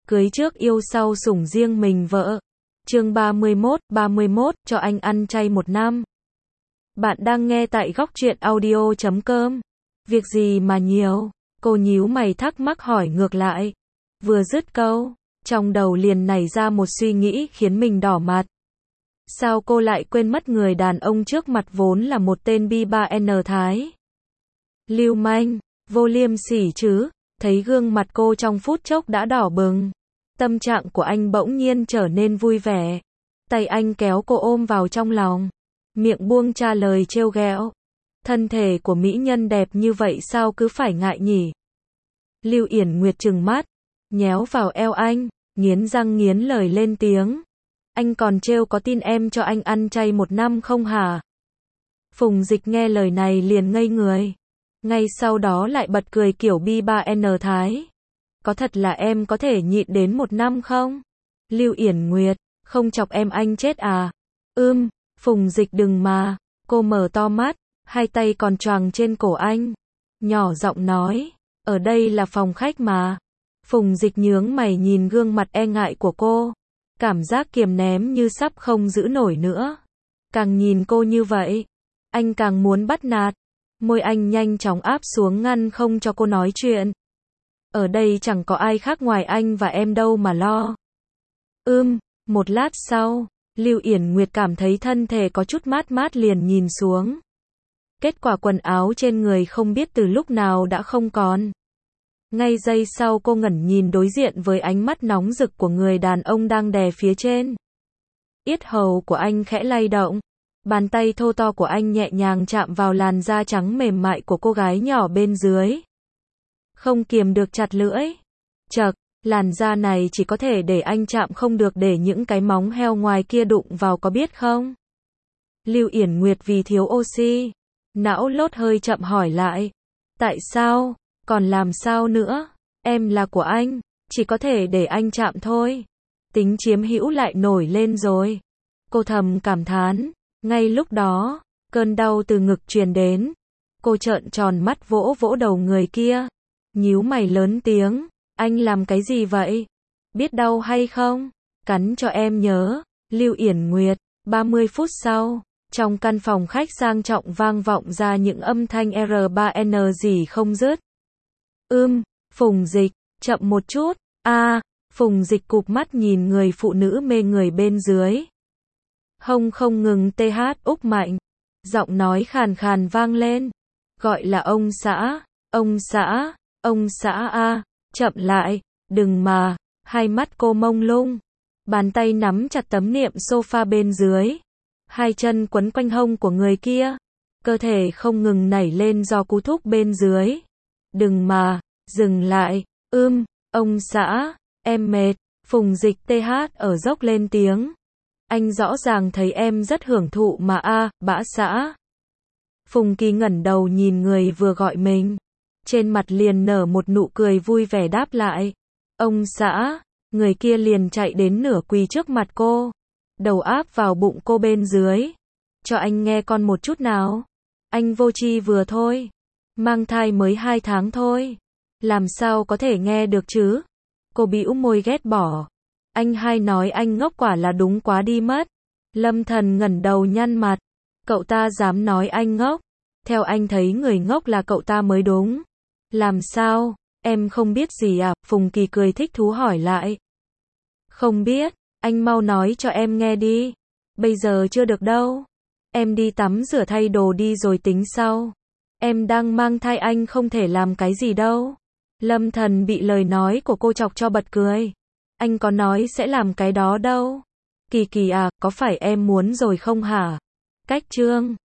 Cưới trước yêu sau sủng riêng mình vợ. Chương 31, cho anh ăn chay 1 năm. Bạn đang nghe tại Góc Truyện Audio.com. Việc gì mà nhiều? Cô nhíu mày thắc mắc hỏi ngược lại. Vừa dứt câu, trong đầu liền nảy ra một suy nghĩ khiến mình đỏ mặt. Sao cô lại quên mất người đàn ông trước mặt vốn là một tên bi-ba-N Thái? Lưu manh, vô liêm sỉ chứ? Thấy gương mặt cô trong phút chốc đã đỏ bừng. Tâm trạng của anh bỗng nhiên trở nên vui vẻ. Tay anh kéo cô ôm vào trong lòng. Miệng buông tra lời trêu ghẹo. Thân thể của mỹ nhân đẹp như vậy sao cứ phải ngại nhỉ? Lưu Yển Nguyệt trừng mắt, nhéo vào eo anh, nghiến răng nghiến lời lên tiếng. Anh còn trêu có tin em cho anh ăn chay 1 năm không hả? Phùng Dịch nghe lời này liền ngây người. Ngay sau đó lại bật cười kiểu bi-ba-N Thái. Có thật là em có thể nhịn đến 1 năm không? Lưu Yển Nguyệt, không chọc em anh chết à? Phùng Dịch đừng mà. Cô mở to mắt, hai tay còn choàng trên cổ anh. Nhỏ giọng nói, ở đây là phòng khách mà. Phùng Dịch nhướng mày nhìn gương mặt e ngại của cô. Cảm giác kiềm nén như sắp không giữ nổi nữa. Càng nhìn cô như vậy, anh càng muốn bắt nạt. Môi anh nhanh chóng áp xuống ngăn không cho cô nói chuyện. Ở đây chẳng có ai khác ngoài anh và em đâu mà lo. Một lát sau, Lưu Yển Nguyệt cảm thấy thân thể có chút mát mát liền nhìn xuống. Kết quả quần áo trên người không biết từ lúc nào đã không còn. Ngay giây sau cô ngẩn nhìn đối diện với ánh mắt nóng rực của người đàn ông đang đè phía trên. Yết hầu của anh khẽ lay động. Bàn tay thô to của anh nhẹ nhàng chạm vào làn da trắng mềm mại của cô gái nhỏ bên dưới. Không kiềm được chặt lưỡi. Chậc, làn da này chỉ có thể để anh chạm không được để những cái móng heo ngoài kia đụng vào có biết không? Lưu Yển Nguyệt vì thiếu oxy. Não lốt hơi chậm hỏi lại. Tại sao? Còn làm sao nữa? Em là của anh. Chỉ có thể để anh chạm thôi. Tính chiếm hữu lại nổi lên rồi. Cô thầm cảm thán. Ngay lúc đó, cơn đau từ ngực truyền đến. Cô trợn tròn mắt vỗ vỗ đầu người kia. Nhíu mày lớn tiếng. Anh làm cái gì vậy? Biết đau hay không? Cắn cho em nhớ. Lưu Yển Nguyệt. 30 phút sau, trong căn phòng khách sang trọng vang vọng ra những âm thanh R3N gì không dứt. Phùng Dịch, chậm một chút. Phùng Dịch cụp mắt nhìn người phụ nữ mê người bên dưới. Hông không ngừng úc mạnh. Giọng nói khàn khàn vang lên. Gọi là ông xã, chậm lại, đừng mà. Hai mắt cô mông lung. Bàn tay nắm chặt tấm nệm sofa bên dưới. Hai chân quấn quanh hông của người kia. Cơ thể không ngừng nảy lên do cú thúc bên dưới. Đừng mà, dừng lại. Ông xã, em mệt. Phùng Dịch ở dốc lên tiếng. Anh rõ ràng thấy em rất hưởng thụ mà bã xã. Phùng Kỳ ngẩng đầu nhìn người vừa gọi mình. Trên mặt liền nở một nụ cười vui vẻ đáp lại. Ông xã, người kia liền chạy đến nửa quỳ trước mặt cô. Đầu áp vào bụng cô bên dưới. Cho anh nghe con một chút nào. Anh vô tri vừa thôi. Mang thai mới 2 tháng thôi. Làm sao có thể nghe được chứ? Cô bĩu môi ghét bỏ. Anh hai nói anh ngốc quả là đúng quá đi mất. Lâm Thần ngẩng đầu nhăn mặt. Cậu ta dám nói anh ngốc. Theo anh thấy người ngốc là cậu ta mới đúng. Làm sao? Em không biết gì à? Phùng Kỳ cười thích thú hỏi lại. Không biết, anh mau nói cho em nghe đi. Bây giờ chưa được đâu. Em đi tắm rửa thay đồ đi rồi tính sau. Em đang mang thai anh không thể làm cái gì đâu. Lâm Thần bị lời nói của cô chọc cho bật cười. Anh có nói sẽ làm cái đó đâu. Kỳ Kỳ à, có phải em muốn rồi không hả? Cách chương